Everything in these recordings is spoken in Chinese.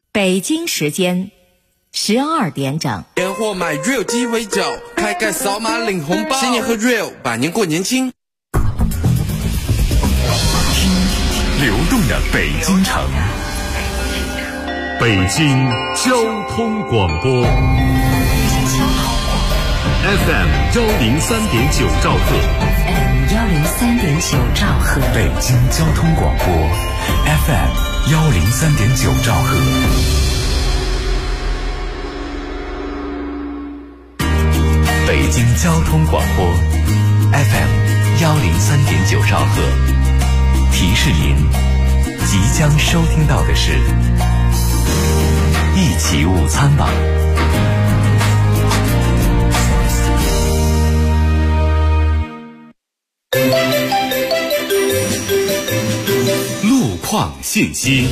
北京时间12点整。 年货买 Real 鸡尾酒，开盖扫码领红包，新年喝 Real， 百年过年轻。 流动的北京城，北京交通广播 FM 103.9兆赫， 103.9兆赫， 北京交通广播 FM 103.9兆赫。北京交通广播 FM 103.9兆赫，提示您即将收听到的是一起午餐吧。路况信息。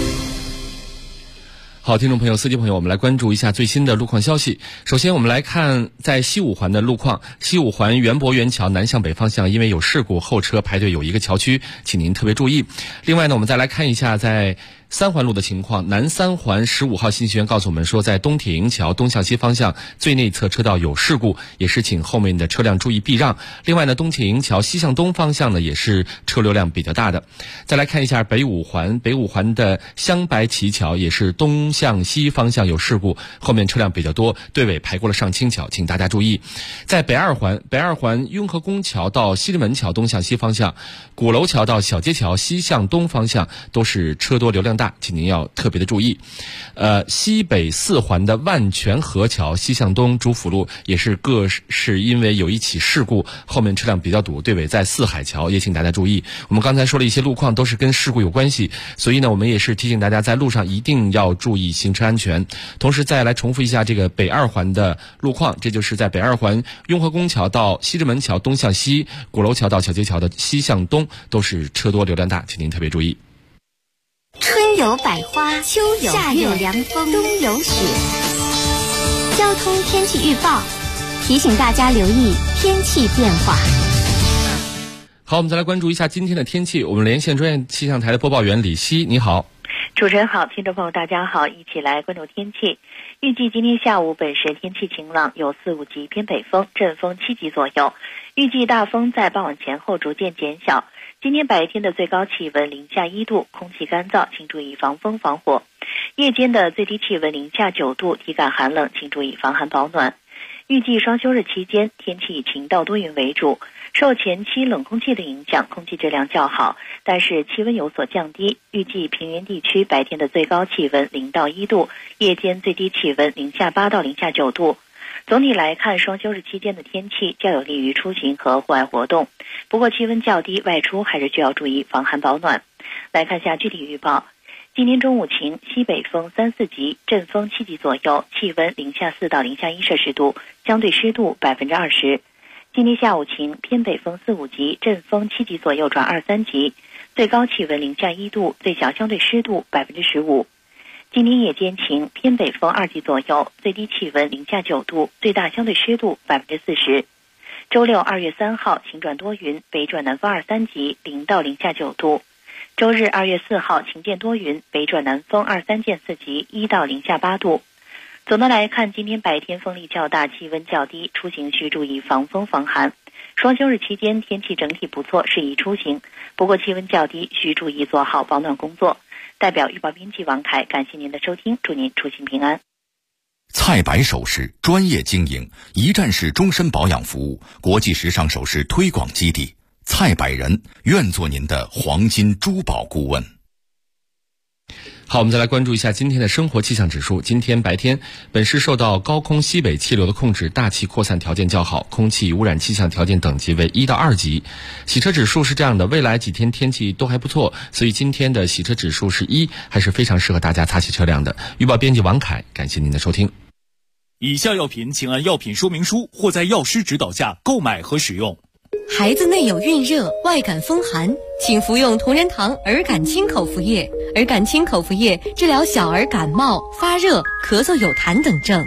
好，听众朋友、司机朋友，我们来关注一下最新的路况消息。首先我们来看在西五环的路况，西五环园博园桥南向北方向因为有事故，后车排队有一个桥区，请您特别注意。另外呢，我们再来看一下在三环路的情况，南三环15号信息员告诉我们说，在东铁营桥东向西方向最内侧车道有事故，也是请后面的车辆注意避让。另外呢，东铁营桥西向东方向呢也是车流量比较大的。再来看一下北五环的香白旗桥也是东向西方向有事故，后面车辆比较多，队尾排过了上清桥，请大家注意。在北二环雍和宫桥到西直门桥东向西方向，鼓楼桥到小街桥西向东方向都是车多流量大，请您要特别的注意。西北四环的万泉河桥西向东主辅路也是因为有一起事故，后面车辆比较堵，队尾在四海桥，也请大家注意。我们刚才说了一些路况都是跟事故有关系，所以呢我们也是提醒大家在路上一定要注意行车安全。同时再来重复一下这个北二环的路况，这就是在北二环雍和宫桥到西直门桥东向西，鼓楼桥到小街桥的西向东都是车多流量大，请您特别注意。 春有百花，秋有夏有凉风，冬有雪。交通天气预报提醒大家留意天气变化。 好，我们再来关注一下今天的天气。我们连线专业气象台的播报员李希，你好。 主持人好，听众朋友大家好，一起来关注天气。预计今天下午本市天气晴朗，有4、5级偏北风，阵风7级左右。预计大风在傍晚前后逐渐减小。今天白天的最高气温零下1度，空气干燥，请注意防风防火。夜间的最低气温零下9度，体感寒冷，请注意防寒保暖。预计双休日期间，天气以晴到多云为主，受前期冷空气的影响，空气质量较好，但是气温有所降低。预计平原地区白天的最高气温0到1度，夜间最低气温零下8到零下9度。总体来看，双休日期间的天气较有利于出行和户外活动，不过气温较低，外出还是需要注意防寒保暖。来看下具体预报。今天中午晴，西北风3、4级，阵风7级左右，气温零下4到零下1摄氏度，相对湿度20%。今天下午晴，偏北风4、5级，阵风7级左右转2、3级，最高气温零下1度，最小相对湿度15%。今天夜间晴，偏北风2级左右，最低气温零下9度，最大相对湿度40%。周六2月3号晴转多云，北转南风2、3级，0到零下9度。周日2月4号晴见多云，北转南风2、3见4级，1到零下8度。总的来看，今天白天风力较大，气温较低，出行需注意防风防寒。双休日期间天气整体不错，适宜出行，不过气温较低，需注意做好保暖工作。代表预报编辑王凯，感谢您的收听，祝您出行平安。 蔡白首饰专业经营，一站式终身保养服务，国际时尚首饰推广基地。蔡百人愿做您的黄金珠宝顾问。 好，我们再来关注一下今天的生活气象指数。今天白天，本市受到高空西北气流的控制，大气扩散条件较好，空气污染气象条件等级为1到2级。洗车指数是这样的，未来几天天气都还不错，所以今天的洗车指数是1，还是非常适合大家擦洗车辆的。预报编辑王凯，感谢您的收听。 以下药品请按药品说明书或在药师指导下购买和使用。 孩子内有孕热、外感风寒，请服用同仁堂儿感清口服液。儿感清口服液治疗小儿感冒、发热、咳嗽有痰等症。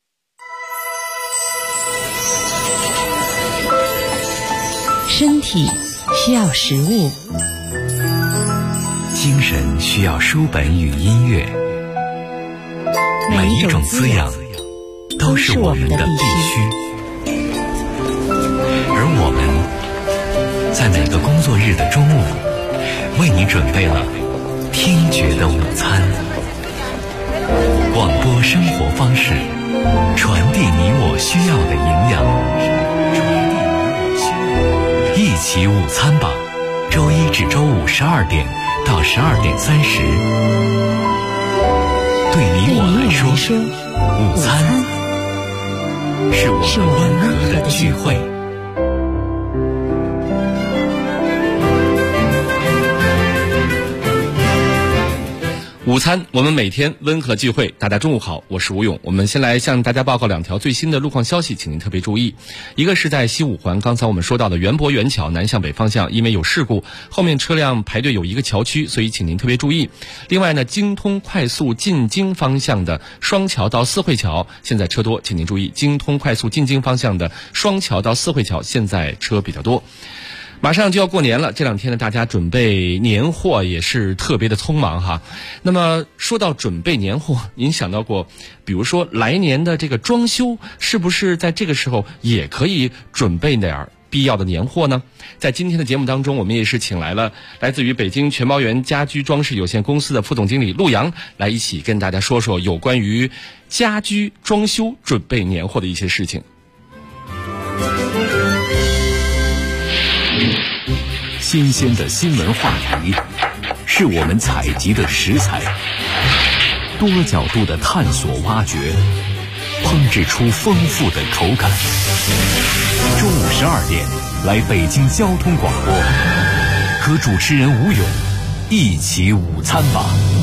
身体需要食物， 精神需要书本与音乐， 每一种滋养都是我们的必须。 而我们在每个工作日的中午，为你准备了听觉的午餐。广播生活方式，传递你我需要的营养。一起午餐吧，周一至周五12点到12点30。对你我来说，午餐是我们温和的聚会。 午餐，我们每天温和聚会。大家中午好，我是吴勇。我们先来向大家报告2条最新的路况消息，请您特别注意。一个是在西五环，刚才我们说到的园博园桥南向北方向，因为有事故，后面车辆排队有一个桥区，所以请您特别注意。另外呢，京通快速进京方向的双桥到四惠桥现在车多，请您注意。京通快速进京方向的双桥到四惠桥现在车比较多。马上就要过年了，这2天呢，大家准备年货也是特别的匆忙哈。那么说到准备年货，您想到过，比如说来年的这个装修，是不是在这个时候也可以准备点必要的年货呢？在今天的节目当中，我们也是请来了来自于北京全包园家居装饰有限公司的副总经理陆阳，来一起跟大家说说有关于家居装修准备年货的一些事情。 新鲜的新闻话题是我们采集的食材，多角度的探索挖掘，烹制出丰富的口感。中午12点来北京交通广播，和主持人吴勇一起午餐吧。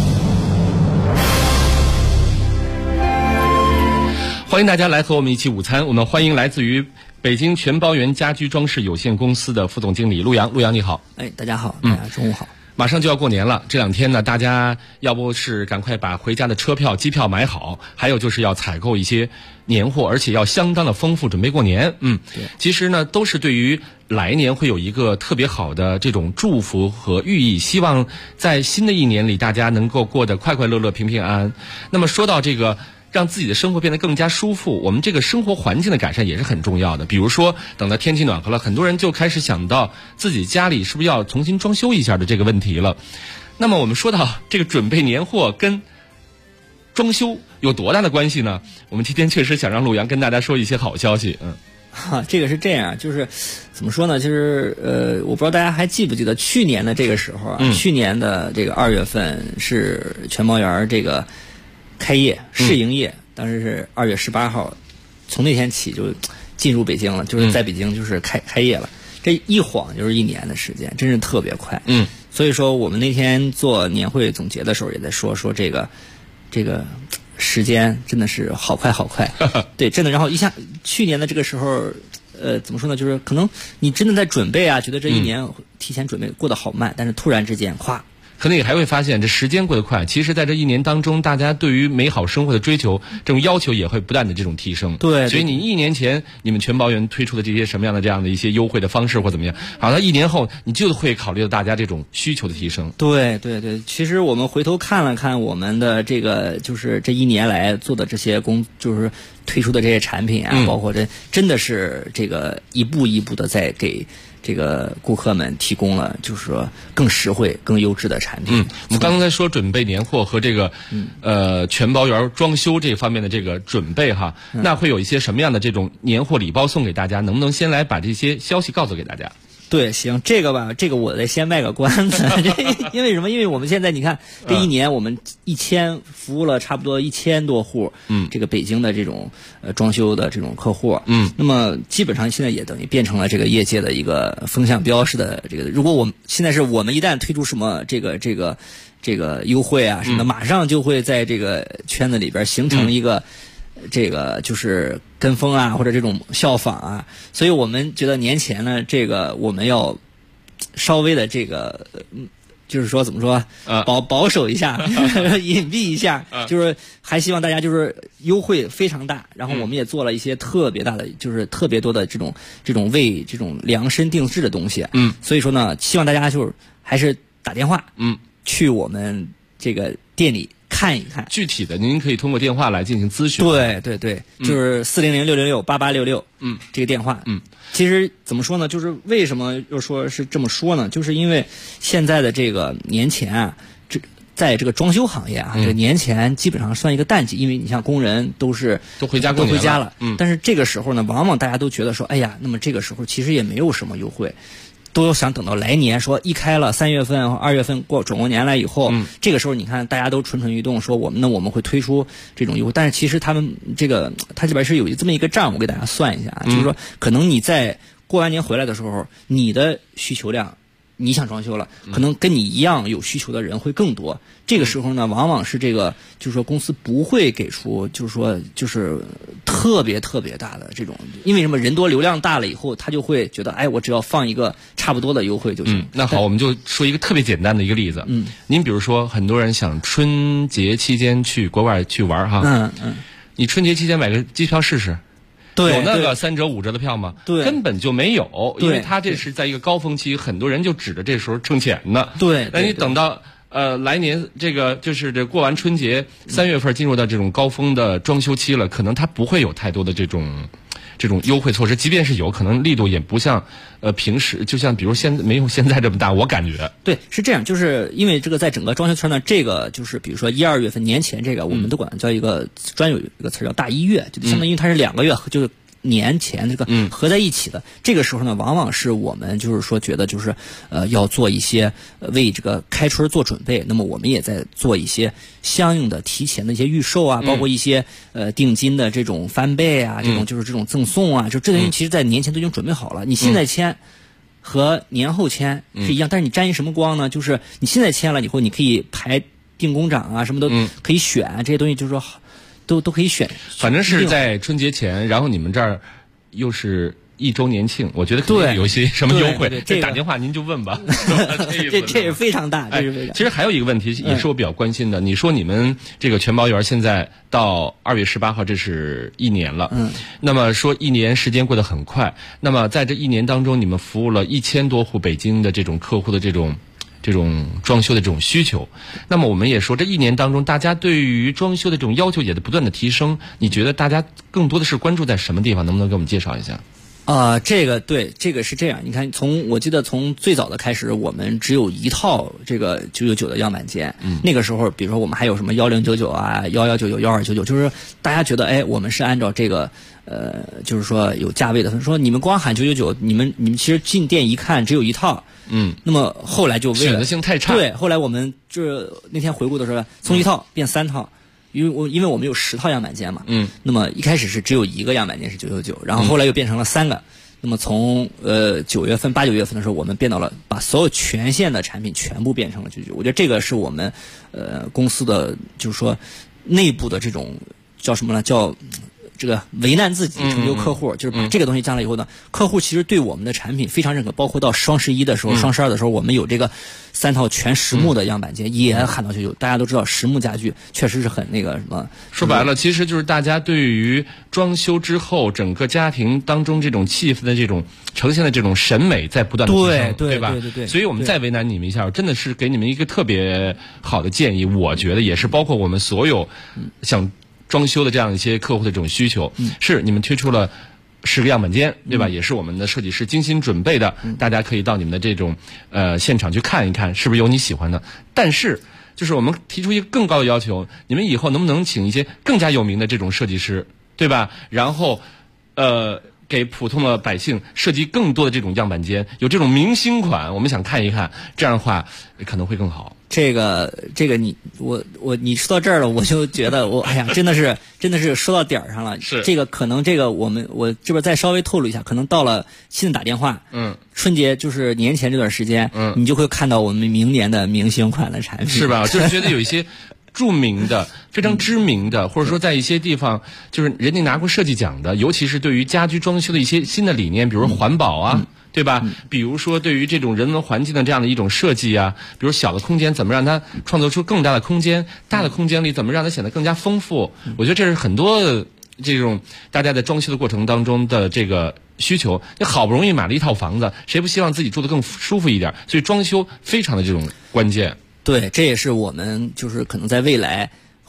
欢迎大家来和我们一起午餐。我们欢迎来自于北京全包园家居装饰有限公司的副总经理陆阳。陆阳你好。 大家好，大家中午好。 马上就要过年了，这2天呢，大家要不是赶快把回家的车票、机票买好，还有就是要采购一些年货，而且要相当的丰富，准备过年。其实呢，都是对于来年会有一个特别好的这种祝福和寓意，希望在新的一年里，大家能够过得快快乐乐、平平安安。那么说到这个，让自己的生活变得更加舒服，我们这个生活环境的改善也是很重要的。比如说，等到天气暖和了，很多人就开始想到自己家里是不是要重新装修一下的这个问题了。那么我们说到这个准备年货跟装修有多大的关系呢？我们今天确实想让陆阳跟大家说一些好消息。 这个是这样，就是怎么说呢？就是我不知道大家还记不记得去年的这个时候啊，去年的这个2月份是全包园这个开业试营业，当时是2月18号，从那天起就进入北京了，就是在北京就是开业了。这一晃就是1年的时间，真是特别快。所以说我们那天做年会总结的时候也在说这个时间真的是好快好快。对，真的。然后一下去年的这个时候，怎么说呢？就是可能你真的在准备啊，觉得这1年提前准备过得好慢，但是突然之间咵。 可能也还会发现这时间过得快，其实在这1年当中，大家对于美好生活的追求，这种要求也会不断的这种提升。 对， 所以你1年前你们全包园推出的这些什么样的这样的一些优惠的方式或怎么样，好，到1年后你就会考虑到大家这种需求的提升。 对，其实我们回头看了看我们的这个，就是这1年来做的这些就是推出的这些产品啊，包括这真的是这个一步一步的在给这个顾客们提供了就是说更实惠、更优质的产品。 我们刚才说准备年货和这个全包园装修这方面的这个准备哈，那会有一些什么样的这种年货礼包送给大家？能不能先来把这些消息告诉给大家？ 对，行，这个吧，这个我得先卖个关子。因为什么？因为我们现在你看，这1年我们服务了差不多1000多户，这个北京的这种装修的这种客户，那么基本上现在也等于变成了这个业界的一个风向标式的这个。如果现在是我们一旦推出什么这个优惠啊什么的，马上就会在这个圈子里边形成一个。这个就是跟风啊，或者这种效仿啊，所以我们觉得年前呢，这个我们要稍微的这个，就是说怎么说，保守一下，隐蔽一下，就是还希望大家就是优惠非常大，然后我们也做了一些特别大的，就是特别多的这种为这种量身定制的东西，所以说呢，希望大家就是还是打电话，去我们这个店里看一看。 具体的您可以通过电话来进行咨询。 对对对，就是400-666-8866，这个电话。其实怎么说呢？就是为什么又说是这么说呢？就是因为现在的这个年前啊，在这个装修行业啊，这个年前基本上算一个淡季，因为你像工人都回家过年了。但是这个时候呢，往往大家都觉得说，哎呀，那么这个时候其实也没有什么优惠。都想等到来年，说一开了3月份、2月份转过年来以后，这个时候你看大家都蠢蠢欲动，说我们会推出这种优惠，但是其实它里边是有这么一个账，我给大家算一下，就是说可能你在过完年回来的时候，你的需求量，你想装修了，可能跟你一样有需求的人会更多。这个时候呢，往往是这个，就是说公司不会给出，就是特别特别大的这种，因为什么？人多流量大了以后，他就会觉得，哎，我只要放一个差不多的优惠就行。 那好，我们就说一个特别简单的一个例子。您比如说，很多人想春节期间去国外去玩哈。你春节期间买个机票试试。 对， 有那个3折5折的票吗？ 对， 根本就没有，因为他这是在一个高峰期，很多人就指着这时候挣钱呢。 对， 那你等到来年这个就是这过完春节3月份进入到这种高峰的装修期了，可能他不会有太多的这种优惠措施，即便是有可能力度也不像平时，就像比如没有现在这么大，我感觉。 对，是这样，就是因为这个在整个装修圈呢，这个就是比如说1、2月份年前这个，我们都管叫一个专有一个词叫大1月，就相当于它是2个月，就是年前这个合在一起的。这个时候呢，往往是我们就是说觉得就是要做一些为这个开春做准备，那么我们也在做一些相应的提前的一些预售啊，包括一些定金的这种翻倍啊，这种就是这种赠送啊，就这东西其实在年前都已经准备好了。你现在签和年后签是一样，但是你沾一什么光呢？就是你现在签了以后，你可以排定工长啊，什么都可以选，这些东西就是说都可以选。 反正是在春节前，然后你们这儿又是1周年庆，我觉得肯定有一些什么优惠，这打电话您就问吧。 这是非常大，这是非常。 其实还有一个问题也是我比较关心的，你说你们这个全包园现在到2月18号，这是1年了。那么说1年时间过得很快，那么在这1年当中，你们服务了1000多户北京的这种客户的这种装修的这种需求，那么我们也说这1年当中，大家对于装修的这种要求也在不断的提升。你觉得大家更多的是关注在什么地方？能不能给我们介绍一下？ 这个是这样。你看，我记得从最早的开始，我们只有一套这个999的样板间。那个时候，比如说我们还有什么1099啊、1199、1299，就是大家觉得，哎，我们是按照这个就是说有价位的分，说你们光喊999，你们其实进店一看只有一套。那么后来就为了选择性太差。 对，后来我们就是那天回顾的时候，从1套变3套。因为我们有10套样板间嘛，那么一开始是只有一个样板间是999，然后后来又变成了3个。那么从9月份、8、9月份的时候，我们变到了把所有全线的产品全部变成了999。我觉得这个是我们公司的就是说内部的这种叫什么呢？叫这个为难自己成就客户，就是把这个东西降了以后呢，客户其实对我们的产品非常认可，包括到双11的时候、双12的时候，我们有这个3套全实木的样板间也喊到999。大家都知道实木家具确实是很那个什么。 说白了，其实就是大家对于装修之后整个家庭当中这种气氛的这种呈现的这种审美在不断的提升，对吧？ 对。 所以我们再为难你们一下，真的是给你们一个特别好的建议，我觉得也是包括我们所有想装修的这样一些客户的这种需求，是你们推出了10个样板间，对吧？也是我们的设计师精心准备的，大家可以到你们的这种现场去看一看，是不是有你喜欢的。但是就是我们提出一个更高的要求，你们以后能不能请一些更加有名的这种设计师，对吧？然后给普通的百姓设计更多的这种样板间，有这种明星款，我们想看一看，这样的话可能会更好。 这个你说到这儿了，我就觉得哎呀，真的是说到点儿上了。 是这个可能这个我这边再稍微透露一下，可能到了新的打电话，春节就是年前这段时间，你就会看到我们明年的明星款的产品， 是吧？就是觉得有一些著名的、非常知名的，或者说在一些地方就是人家拿过设计奖的，尤其是对于家居装修的一些新的理念，比如环保啊。对吧？比如说，对于这种人文环境的这样的一种设计啊，比如小的空间怎么让它创造出更大的空间，大的空间里怎么让它显得更加丰富？我觉得这是很多这种大家在装修的过程当中的这个需求。你好不容易买了一套房子，谁不希望自己住得更舒服一点？所以装修非常的这种关键。 对，这也是我们就是可能在未来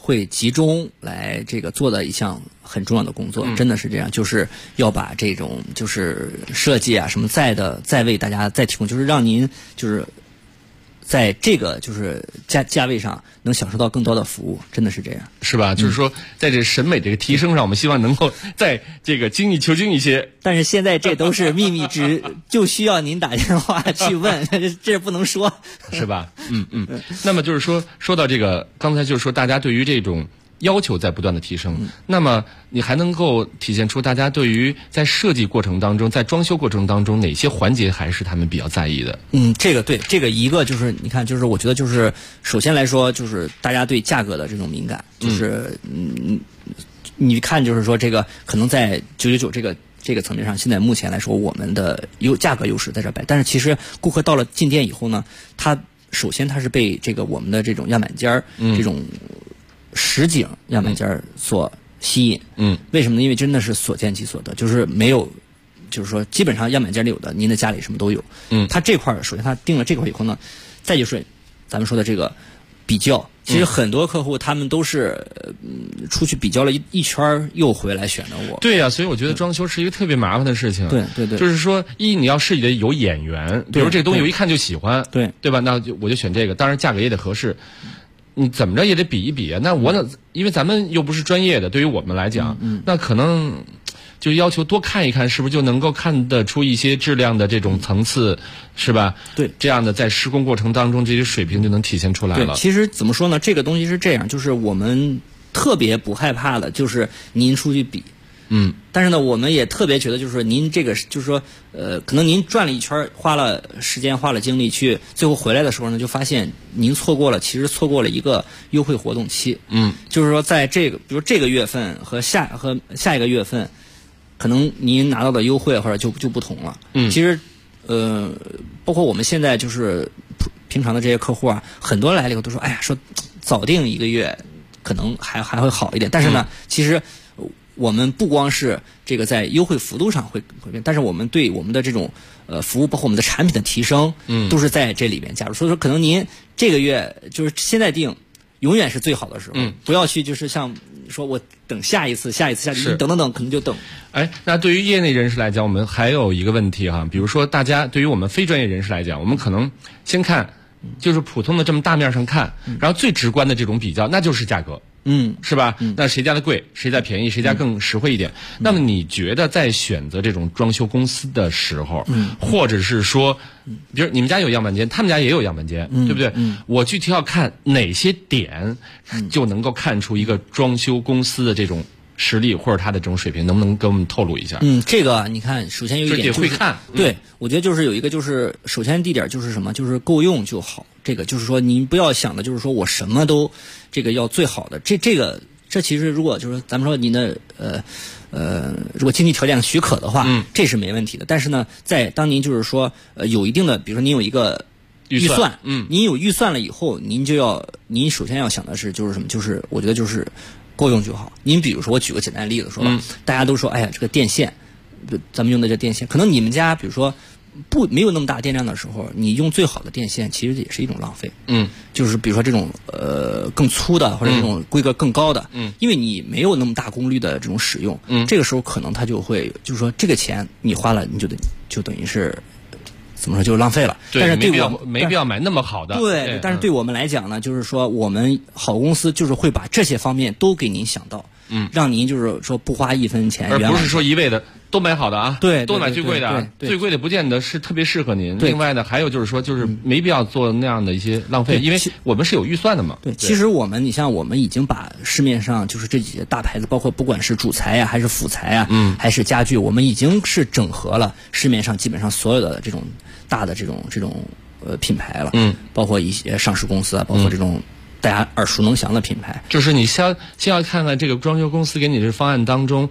会集中来这个做的一项很重要的工作，真的是这样，就是要把这种就是设计啊什么再为大家再提供，就是让您就是在这个就是价位上能享受到更多的服务，真的是这样， 是吧？就是说，在这审美这个提升上，我们希望能够在这个精益求精一些。 但是现在这都是秘密，就需要您打电话去问，这不能说， 是吧？那么就是说到这个，刚才就是说大家对于这种要求在不断的提升，那么你还能够体现出大家对于在设计过程当中，在装修过程当中哪些环节还是他们比较在意的？ 这个对，这个一个就是你看，就是我觉得就是首先来说，就是大家对价格的这种敏感，就是你看就是说这个可能在999这个层面上，现在目前来说我们的价格优势在这摆，但是其实顾客到了进店以后呢，他首先他是被这个我们的这种样板间这种实景样板间所吸引，为什么呢？因为真的是所见即所得，就是没有，就是说基本上样板间里有的，您的家里什么都有。他这块首先他定了这块以后呢，再就是咱们说的这个比较，其实很多客户他们都是出去比较了一圈又回来选择我。 对呀，所以我觉得装修是一个特别麻烦的事情。 对， 就是说你要设计的有眼缘，比如这个东西我一看就喜欢，对吧？那我就选这个，当然价格也得合适。你怎么着也得比一比啊！那因为咱们又不是专业的，对于我们来讲，那可能就要求多看一看，是不是就能够看得出一些质量的这种层次，是吧？ 对， 这样的在施工过程当中，这些水平就能体现出来了。 对，其实怎么说呢？这个东西是这样，就是我们特别不害怕的，就是您出去比。但是呢，我们也特别觉得，就是您这个，就是说，可能您转了一圈，花了时间，花了精力去，最后回来的时候呢，就发现您其实错过了一个优惠活动期。就是说，在这个，比如这个月份和下一个月份，可能您拿到的优惠或者就不同了。其实，包括我们现在就是平常的这些客户啊，很多来了以后都说，哎呀，说早订一个月可能还会好一点。但是呢，其实我们不光是这个在优惠幅度上会变，但是我们对我们的这种服务，包括我们的产品的提升，都是在这里边加入。所以说，可能您这个月就是现在订，永远是最好的时候。不要去就是像说我等下一次，你等，可能就等。 那对于业内人士来讲，我们还有一个问题哈，比如说大家对于我们非专业人士来讲，我们可能先看就是普通的这么大面上看，然后最直观的这种比较，那就是价格。是吧？那谁家的贵，谁家便宜，谁家更实惠一点？那么你觉得在选择这种装修公司的时候，或者是说，比如你们家有样板间，他们家也有样板间，对不对？我具体要看哪些点，就能够看出一个装修公司的这种实力或者他的这种水平，能不能给我们透露一下？ 这个你看，首先有一点会看。 对，我觉得就是有一个就是首先第一点就是什么，就是够用就好。这个就是说，您不要想的就是说我什么都这个要最好的。这其实如果就是咱们说您的如果经济条件许可的话，这是没问题的。但是呢，当您就是说有一定的，比如说您有一个预算，您有预算了以后，您首先要想的是就是什么？就是我觉得就是够用就好。您比如说，我举个简单的例子说吧，大家都说，哎呀，这个电线，咱们用的这电线，可能你们家比如说没有那么大电量的时候，你用最好的电线，其实也是一种浪费。就是比如说这种更粗的或者这种规格更高的，因为你没有那么大功率的这种使用，这个时候可能它就会就是说这个钱你花了，你就等于是怎么说就是浪费了。但是没必要买那么好的。 对，但是对我们来讲呢，就是说我们好公司就是会把这些方面都给您想到，让您就是说不花一分钱， 而不是说一味的都买好的啊， 对， 都买最贵的啊，最贵的不见得是特别适合您。另外呢，还有就是说，就是没必要做那样的一些浪费，因为我们是有预算的嘛。 对，其实你像我们已经把市面上就是这几些大牌子，包括不管是主材啊，还是辅材啊，还是家具，我们已经是整合了市面上基本上所有的这种大的这种品牌了，包括一些上市公司啊，包括这种大家耳熟能详的品牌。 就是你先要看看这个装修公司给你这方案当中，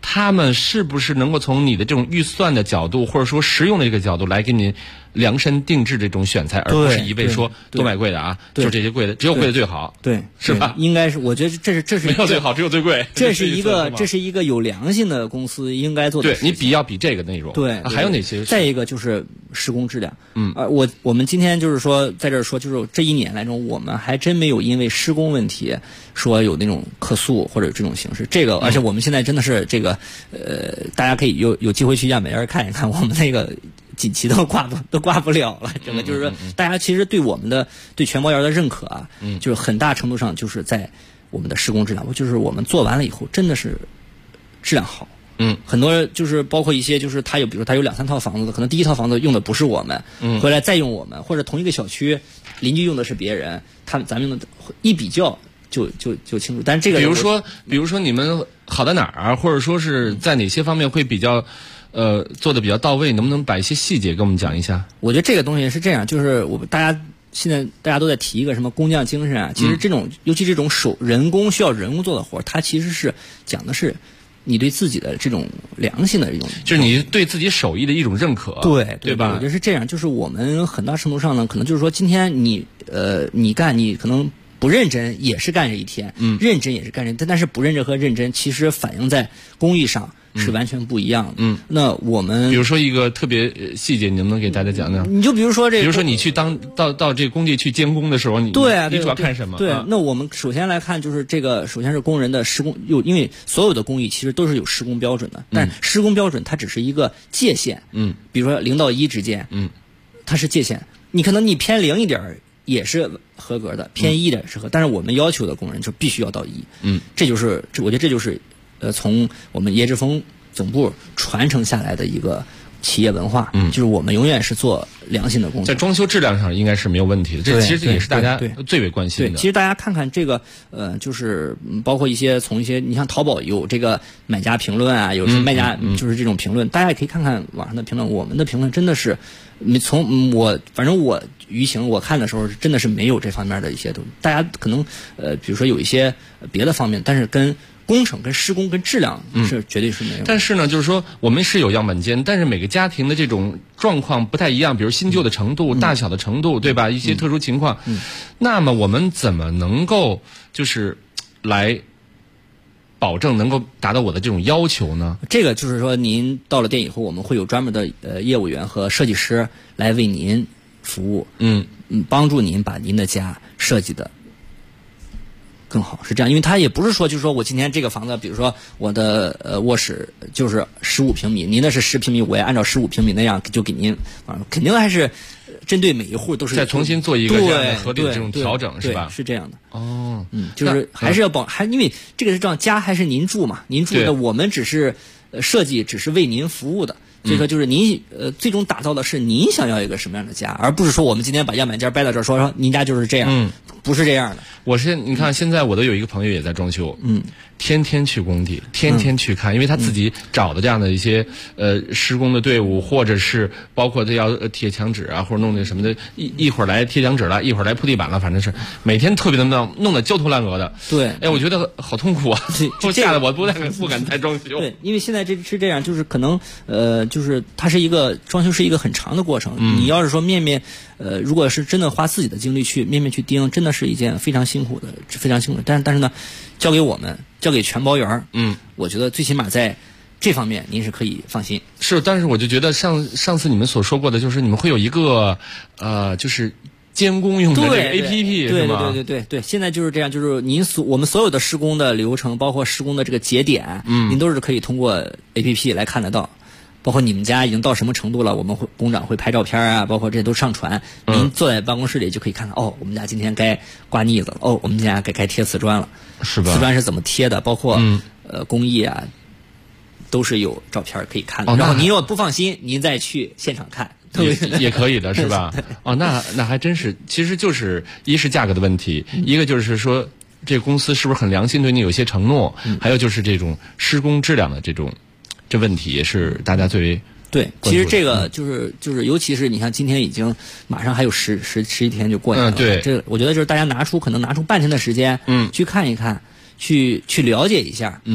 他们是不是能够从你的这种预算的角度，或者说实用的这个角度来给你量身定制这种选材，而不是一味说多买贵的啊，就这些贵的，只有贵的最好， 对， 是吧？ 应该是，我觉得这是没有最好，只有最贵。 这是一个有良心的公司应该做的事情。 对，你要比这个内容。 对， 还有哪些？ 再一个就是施工质量。我们今天就是说在这儿说，就是这一年来中，我们还真没有因为施工问题说有那种客诉或者这种形式。这个，而且我们现在真的是这个大家可以有机会去亚美园看一看，我们那个锦旗都挂不了了。整个就是说，大家其实对我们的对全包园的认可啊，就是很大程度上就是在我们的施工质量，就是我们做完了以后真的是质量好。很多就是包括一些就是比如他有2-3套房子，可能第一套房子用的不是我们，回来再用我们，或者同一个小区邻居用的是别人，咱们用的一比较就清楚。但是这个比如说你们好在哪儿，或者说是在哪些方面会比较做的比较到位，能不能把一些细节跟我们讲一下？ 我觉得这个东西是这样，就是现在大家都在提一个什么工匠精神啊，其实这种尤其这种人工需要人工做的活，它其实是讲的是你对自己的这种良心的一种， 就是你对自己手艺的一种认可， 对吧？ 我觉得是这样，就是我们很大程度上呢，可能就是说今天你可能不认真也是干这一天，认真也是干这，但是不认真和认真其实反映在工艺上是完全不一样的。那我们比如说一个特别细节，你能不能给大家讲讲？ 你就比如说比如说你去到这个工地去监工的时候，你主要看什么？ 对，那我们首先来看就是这个，首先是工人的施工，因为所有的工艺其实都是有施工标准的，但施工标准它只是一个界限。比如说0到1之间，它是界限，你可能你偏0一点也是合格的，偏1一点是合格，但是我们要求的工人就必须要到1。这就是我觉得这就是从我们椰之峰总部传承下来的一个企业文化，就是我们永远是做良心的工作， 在装修质量上应该是没有问题的。这其实也是大家最为关心的。 对，其实大家看看这个，就是包括从一些你像淘宝有这个买家评论啊，有卖家就是这种评论，大家也可以看看网上的评论。我们的评论真的是，反正我舆情我看的时候真的是没有这方面的一些东西。大家可能比如说有一些别的方面，但是跟工程、跟施工、跟质量是绝对是没有。 但是呢，就是说我们是有样板间，但是每个家庭的这种状况不太一样，比如新旧的程度、大小的程度，对吧？一些特殊情况。那么我们怎么能够就是来保证能够达到我的这种要求呢？ 这个就是说，您到了店以后，我们会有专门的业务员和设计师来为您服务，帮助您把您的家设计的更好，是这样。因为他也不是说就是说我今天这个房子，比如说我的卧室就是15平米，您的是10平米，我也按照15平米那样就给您，肯定还是针对每一户都是再重新做一个这样的合理的这种调整，是吧？ 是这样的。 就是还是要因为这个是这样，家还是您住嘛，您住的，我们只是设计，只是为您服务的。所以说，就是您最终打造的是您想要一个什么样的家，而不是说我们今天把样板间掰到这儿说您家就是这样，不是这样的。 你看现在我都有一个朋友也在装修，天天去工地，天天去看，因为他自己找的这样的一些施工的队伍，或者是包括他要贴墙纸啊，或者弄那什么的，一会儿来贴墙纸了，一会儿来铺地板了，反正是每天特别的弄得焦头烂额的。 对， 哎，我觉得好痛苦啊，吓得我不敢再装修。 对，因为现在这是这样，就是可能就是它是一个装修是一个很长的过程。你要是说如果是真的花自己的精力去面去盯，真的是一件非常辛苦的，非常辛苦的。但是呢，交给我们，交给全包园，我觉得最起码在这方面您是可以放心。 是，但是我就觉得上次你们所说过的，就是你们会有一个就是监工用的这个 APP 是吗？ 对，现在就是这样，就是我们所有的施工的流程，包括施工的这个节点，您都是可以通过 APP 来看得到。包括你们家已经到什么程度了，我们工长会拍照片啊，包括这些都上传。您坐在办公室里就可以看到，我们家今天该刮腻子了，我们家该贴瓷砖了， 是吧？ 瓷砖是怎么贴的，包括工艺啊，都是有照片可以看的。然后您如果不放心，您再去现场看。 也可以的是吧？那还真是，其实就是一是价格的问题，一个就是说这个公司是不是很良心，对你有一些承诺，还有就是这种施工质量的这问题也是大家最为对。其实这个就是尤其是你看今天已经马上还有11天就过年了， 对， 这我觉得就是大家可能拿出半天的时间，去看一看，去了解一下，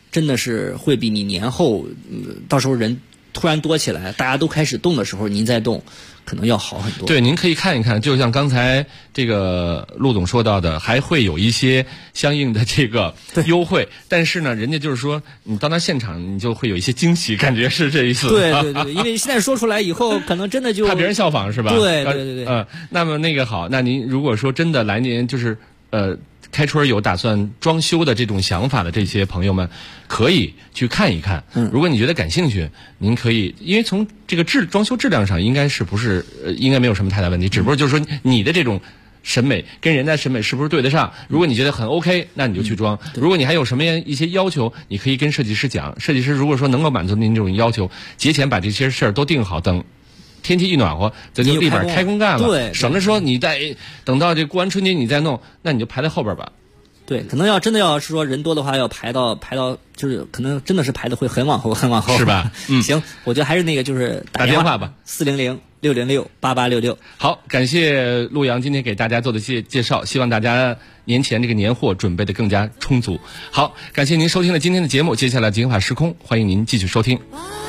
真的是会比你年后，到时候人突然多起来，大家都开始动的时候，您再动，可能要好很多。 对，您可以看一看，就像刚才这个陆总说到的，还会有一些相应的这个优惠，但是呢，人家就是说，你到那现场，你就会有一些惊喜，感觉是这意思。 对，因为现在说出来以后，可能真的就怕别人效仿是吧？ 对。 那么那个好，那您如果说真的来年就是开春有打算装修的这种想法的这些朋友们，可以去看一看。如果你觉得感兴趣，您可以，因为从这个装修质量上，应该是不是应该没有什么太大问题，只不过就是说你的这种审美跟人家审美是不是对得上？如果你觉得很 OK， 那你就去装。如果你还有什么一些要求，你可以跟设计师讲。设计师如果说能够满足您这种要求，节前把这些事儿都定好，等天气一暖和，咱就立马开工干了。 对， 省着说你等到这过完春节你再弄，那你就排在后边吧。 对，可能真的要是说人多的话，要排到，就是可能真的是排的会很往后， 是吧？ 行，我觉得还是那个就是打电话吧 ，400-606-8866。 好，感谢陆阳今天给大家做的介绍，希望大家年前这个年货准备的更加充足。好，感谢您收听了今天的节目，接下来《金法时空》，欢迎您继续收听。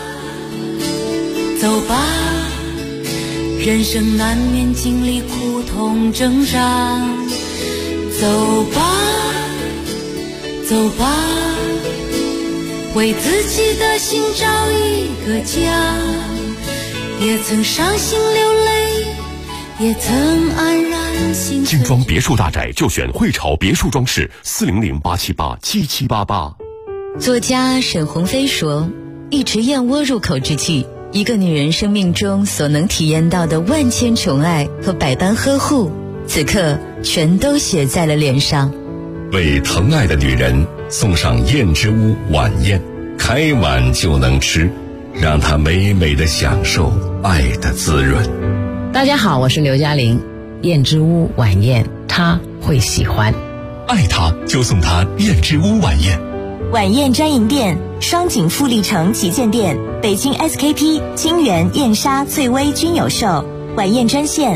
走吧，人生难免经历苦痛挣扎，走吧，走吧，为自己的心找一个家，也曾伤心流泪，也曾安然心醉。 精装别墅大宅就选汇潮别墅装饰，400-878-7788。 作家沈鸿飞说，一池燕窝入口之际，一个女人生命中所能体验到的万千宠爱和百般呵护，此刻全都写在了脸上。 为疼爱的女人送上燕之屋晚宴，开碗就能吃，让她美美的享受爱的滋润。 大家好，我是刘嘉玲。燕之屋晚宴，她会喜欢。 爱她就送她燕之屋晚宴。 晚宴专营店：双井富力城旗舰店、北京 SKP、金源、燕莎、翠微均有售。晚宴专线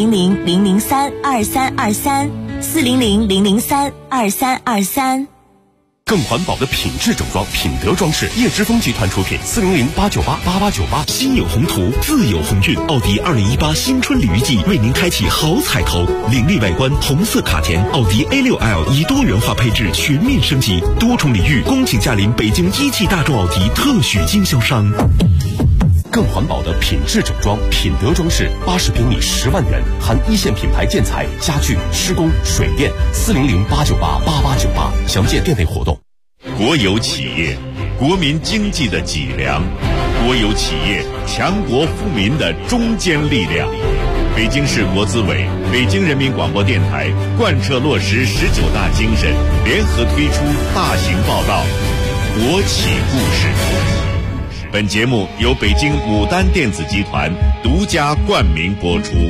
400-003-2323，400-003-2323。 更环保的品质整装，品德装饰，叶之峰集团出品，400-898-8898。 心有宏图，自有鸿运。奥迪2018新春礼遇季为您开启好彩头，凌厉外观，红色卡钿，奥迪 A6L 以多元化配置全面升级，多重礼遇，恭请驾临北京一汽大众奥迪特许经销商。 更环保的品质整装，品德装饰，80平米10万元，含一线品牌建材、家具、施工、水电。400-898-8898，详见店内活动。 国有企业，国民经济的脊梁；国有企业，强国富民的中坚力量。北京市国资委、北京人民广播电台贯彻落实19大精神，联合推出大型报道《国企故事》。本节目由北京牡丹电子集团独家冠名播出。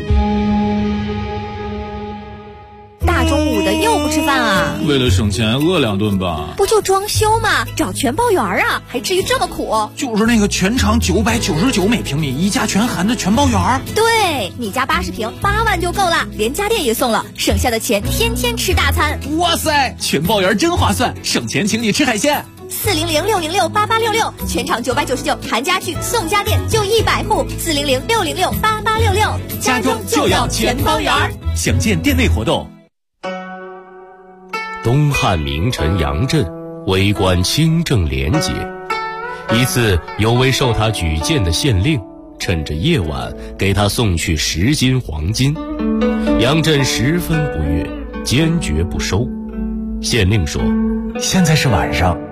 大中午的又不吃饭啊？ 为了省钱饿2顿吧。 不就装修吗？找全包园啊，还至于这么苦？ 就是那个全长999每平米，一价全含的全包园。 对，你家80平8万就够了，连家电也送了，省下的钱天天吃大餐。 哇塞，全包园真划算，省钱请你吃海鲜。 400-606-8866，全场999，含家具送家电，就100户。400-606-8866，家中就要全包园。 详见店内活动。 东汉名臣杨震为官清正廉洁，一次有位受他举荐的县令趁着夜晚给他送去10斤黄金，杨震十分不悦，坚决不收。县令说： 现在是晚上，